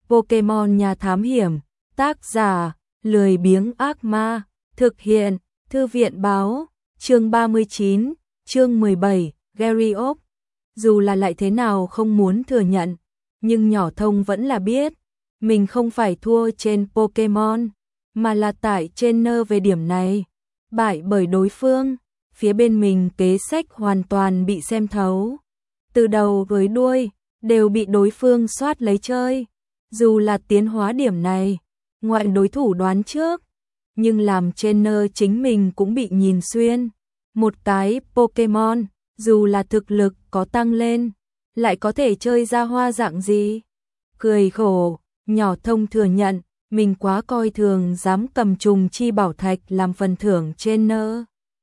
Pokemon Nhà Thám Hiểm, tác giả, lười biếng ác ma, thực hiện, Thư viện báo, chương 39, chương 17, Gyarados. Dù là lại thế nào không muốn thừa nhận, nhưng nhỏ thông vẫn là biết, mình không phải thua trên Pokemon, mà là tại trainer về điểm này, bại bởi đối phương, phía bên mình kế sách hoàn toàn bị xem thấu. Từ đầu tới đuôi, đều bị đối phương soát lấy chơi, dù là tiến hóa điểm này, ngoại đối thủ đoán trước, nhưng làm trainer chính mình cũng bị nhìn xuyên. Một cái Pokemon, dù là thực lực có tăng lên, lại có thể chơi ra hoa dạng gì? Cười khổ, nhỏ thông thừa nhận, mình quá coi thường dám cầm trùng chi bảo thạch làm phần thưởng trainer.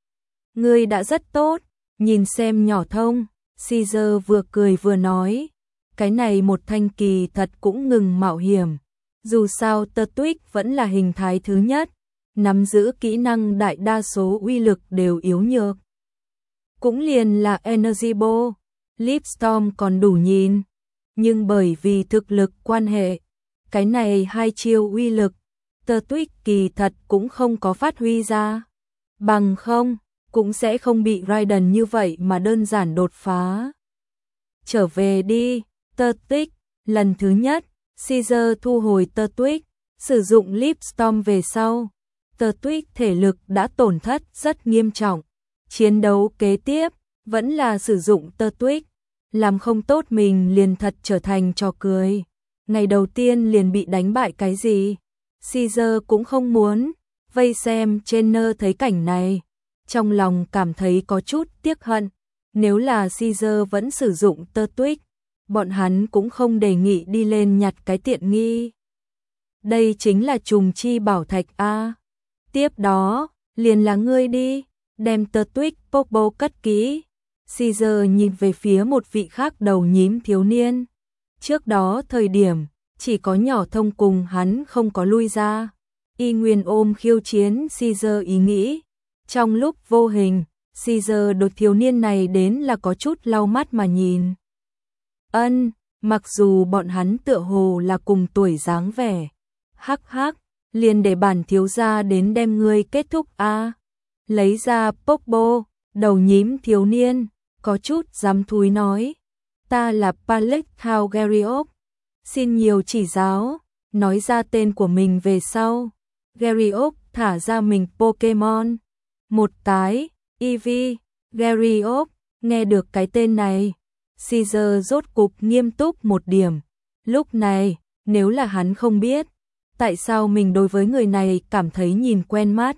Ngươi đã rất tốt, nhìn xem nhỏ thông, Caesar vừa cười vừa nói, cái này một thanh kỳ thật cũng ngừng mạo hiểm. Dù sao Turtwig vẫn là hình thái thứ nhất, nắm giữ kỹ năng đại đa số uy lực đều yếu nhược. Cũng liền là Energy Ball, Leapstorm còn đủ nhìn, nhưng bởi vì thực lực quan hệ, cái này hai chiêu uy lực, Turtwig kỳ thật cũng không có phát huy ra. Bằng không, cũng sẽ không bị Raiden như vậy mà đơn giản đột phá. Trở về đi, Turtwig, lần thứ nhất, Caesar thu hồi Turtwig, sử dụng Leapstorm về sau. Turtwig thể lực đã tổn thất rất nghiêm trọng. Chiến đấu kế tiếp, vẫn là sử dụng Turtwig, làm không tốt mình liền thật trở thành trò cười. Ngày đầu tiên liền bị đánh bại cái gì? Caesar cũng không muốn, vây xem trainer thấy cảnh này. Trong lòng cảm thấy có chút tiếc hận, nếu là Caesar vẫn sử dụng Turtwig, bọn hắn cũng không đề nghị đi lên nhặt cái tiện nghi. Đây chính là trùng chi bảo thạch A. Tiếp đó, liền là ngươi đi, đem Turtwig Popo cất kỹ. Caesar nhìn về phía một vị khác đầu nhím thiếu niên. Trước đó thời điểm, chỉ có nhỏ thông cùng hắn không có lui ra. Y nguyên ôm khiêu chiến Caesar ý nghĩ. Trong lúc vô hình, Caesar đột thiếu niên này đến là có chút lau mắt mà nhìn. Mặc dù bọn hắn tựa hồ là cùng tuổi dáng vẻ. Hắc hắc, liền để bản thiếu gia đến đem ngươi kết thúc a. Lấy ra Popo, đầu nhím thiếu niên, có chút dám thúi nói. Ta là Pallet Gyarados, xin nhiều chỉ giáo, nói ra tên của mình về sau. Gyarados thả ra mình Pokemon. Một cái, Eevee, Gyarados, nghe được cái tên này. Caesar rốt cục nghiêm túc một điểm. Lúc này, nếu là hắn không biết, tại sao mình đối với người này cảm thấy nhìn quen mắt.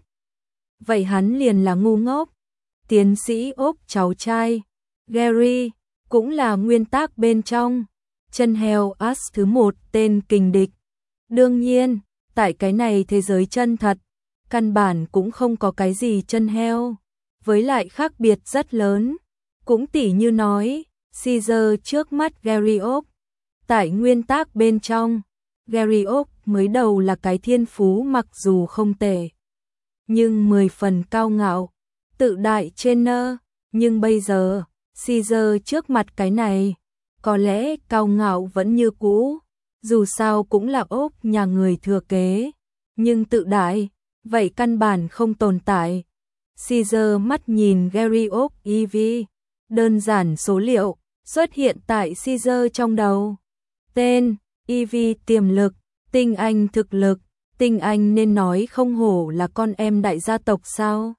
Vậy hắn liền là ngu ngốc. Tiến sĩ Úc cháu trai, Gary, cũng là nguyên tác bên trong. Chân heo As thứ 1 tên kình địch. Đương nhiên, tại cái này thế giới chân thật, căn bản cũng không có cái gì chân heo. Với lại khác biệt rất lớn. Cũng tỉ như nói, Caesar trước mắt Gyarados. Tại nguyên tác bên trong, Gyarados mới đầu là cái thiên phú mặc dù không tệ, nhưng 10 phần cao ngạo, tự đại trainer. Nhưng bây giờ, Caesar trước mặt cái này, có lẽ cao ngạo vẫn như cũ, dù sao cũng là ốc nhà người thừa kế, nhưng tự đại, vậy căn bản không tồn tại. Caesar mắt nhìn Gyarados Eevee, đơn giản số liệu xuất hiện tại Caesar trong đầu. Tên, Eevee tiềm lực, tinh anh thực lực, tinh anh nên nói không hổ là con em đại gia tộc sao.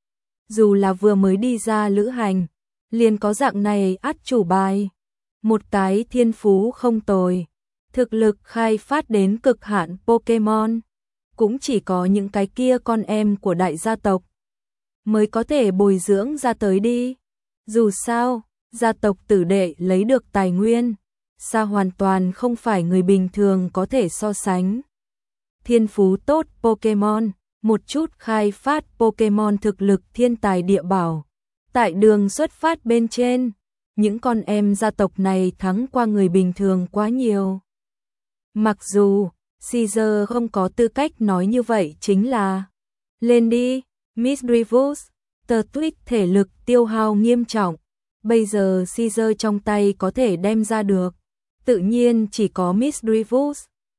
Dù là vừa mới đi ra lữ hành, liền có dạng này át chủ bài. Một cái thiên phú không tồi, thực lực khai phát đến cực hạn Pokemon. Cũng chỉ có những cái kia con em của đại gia tộc mới có thể bồi dưỡng ra tới đi. Dù sao, gia tộc tử đệ lấy được tài nguyên, xa hoàn toàn không phải người bình thường có thể so sánh. Thiên phú tốt Pokemon, một chút khai phát Pokemon thực lực thiên tài địa bảo. Tại đường xuất phát bên trên, những con em gia tộc này thắng qua người bình thường quá nhiều. Mặc dù, Caesar không có tư cách nói như vậy chính là lên đi, Misdreavus, Turtwig thể lực tiêu hao nghiêm trọng. Bây giờ Caesar trong tay có thể đem ra được, tự nhiên chỉ có Misdreavus.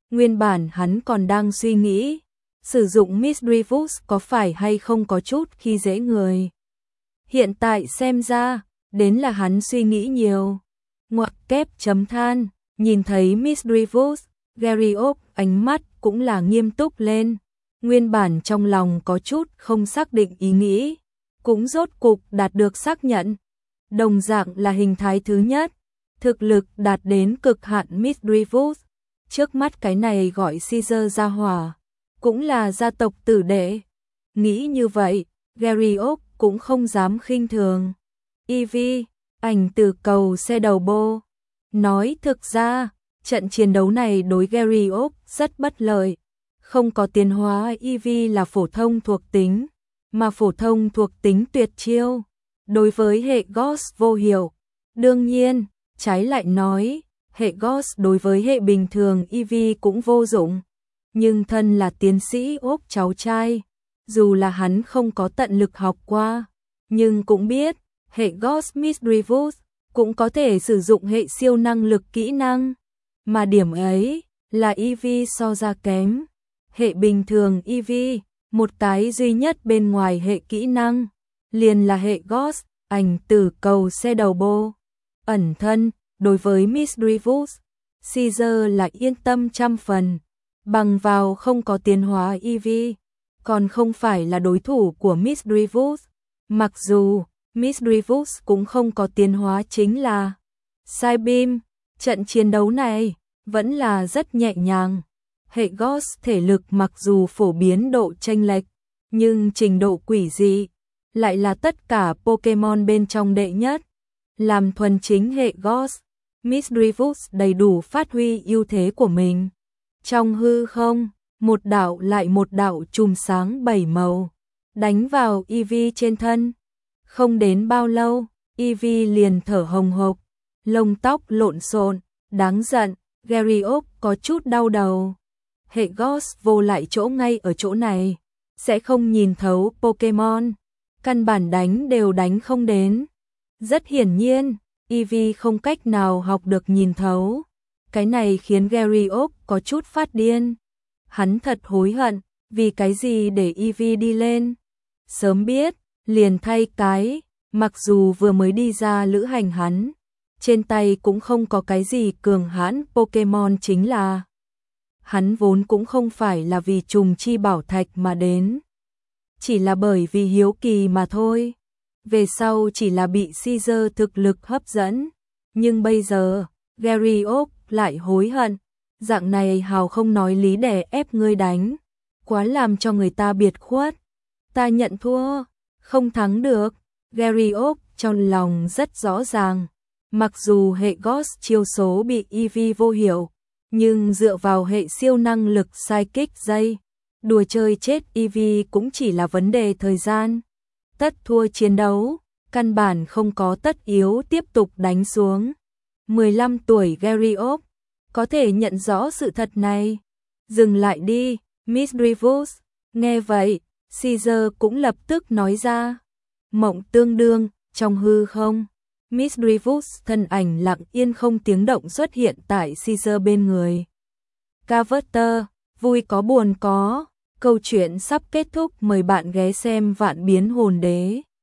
Nguyên bản hắn còn đang suy nghĩ, sử dụng Misdreavus có phải hay không có chút khi dễ người. Hiện tại xem ra, đến là hắn suy nghĩ nhiều. Ngoặc kép chấm than, nhìn thấy Misdreavus, Gerriop ánh mắt cũng là nghiêm túc lên. Nguyên bản trong lòng có chút không xác định ý nghĩ, cũng rốt cục đạt được xác nhận. Đồng dạng là hình thái thứ nhất, thực lực đạt đến cực hạn Misdreavus. Trước mắt cái này gọi Caesar gia hỏa, cũng là gia tộc tử đệ. Nghĩ như vậy, Gerriop cũng không dám khinh thường. Ivy, ảnh từ cầu xe đầu bô. Nói thực ra, trận chiến đấu này đối Gerriop rất bất lợi. Không có tiến hóa Ivy là phổ thông thuộc tính, mà phổ thông thuộc tính tuyệt chiêu. Đối với hệ Ghost vô hiệu. Đương nhiên, trái lại nói, hệ Ghost đối với hệ bình thường Ivy cũng vô dụng. Nhưng thân là tiến sĩ ốp cháu trai, dù là hắn không có tận lực học qua, nhưng cũng biết, hệ Ghost Misdreavus cũng có thể sử dụng hệ siêu năng lực kỹ năng. Mà điểm ấy, là Ivy so ra kém. Hệ bình thường Ivy, một cái duy nhất bên ngoài hệ kỹ năng, liền là hệ Ghost, ảnh từ cầu xe đầu bô. Ẩn thân, đối với Misdreavus, Caesar là yên tâm 100%, bằng vào không có tiến hóa Ivy, còn không phải là đối thủ của Misdreavus. Mặc dù, Misdreavus cũng không có tiến hóa chính là Psybeam, trận chiến đấu này vẫn là rất nhẹ nhàng. Hệ Ghost thể lực mặc dù phổ biến độ chênh lệch, nhưng trình độ quỷ dị lại là tất cả Pokemon bên trong đệ nhất. Làm thuần chính hệ Ghost, Misdreavus đầy đủ phát huy ưu thế của mình. Trong hư không, một đạo lại một đạo chùm sáng 7 màu, đánh vào Eevee trên thân. Không đến bao lâu, Eevee liền thở hồng hộc, lông tóc lộn xộn, đáng giận. Gerriop có chút đau đầu. Hệ Ghost vô lại chỗ ngay ở chỗ này, sẽ không nhìn thấu Pokemon, căn bản đánh đều đánh không đến. Rất hiển nhiên, Eevee không cách nào học được nhìn thấu. Cái này khiến Gerriop có chút phát điên. Hắn thật hối hận, vì cái gì để Eevee đi lên. Sớm biết, liền thay cái, mặc dù vừa mới đi ra lữ hành hắn, trên tay cũng không có cái gì cường hãn Pokemon chính là. Hắn vốn cũng không phải là vì trùng chi bảo thạch mà đến. Chỉ là bởi vì hiếu kỳ mà thôi. Về sau chỉ là bị Caesar thực lực hấp dẫn. Nhưng bây giờ, Gerriop lại hối hận. Dạng này hào không nói lý để ép ngươi đánh. Quá làm cho người ta biệt khuất. Ta nhận thua, không thắng được. Gerriop trong lòng rất rõ ràng. Mặc dù hệ Ghost chiêu số bị Eevee vô hiệu, nhưng dựa vào hệ siêu năng lực Psychic dây, đùa chơi chết Eevee cũng chỉ là vấn đề thời gian. Tất thua chiến đấu, căn bản không có tất yếu tiếp tục đánh xuống. 15 tuổi Gerriop có thể nhận rõ sự thật này. Dừng lại đi, Misdreavus. Nghe vậy, Caesar cũng lập tức nói ra. Mộng tương đương, trong hư không, Misdreavus thân ảnh lặng yên không tiếng động xuất hiện tại Caesar bên người. Carver, vui có buồn có, câu chuyện sắp kết thúc, mời bạn ghé xem Vạn Biến Hồn Đế.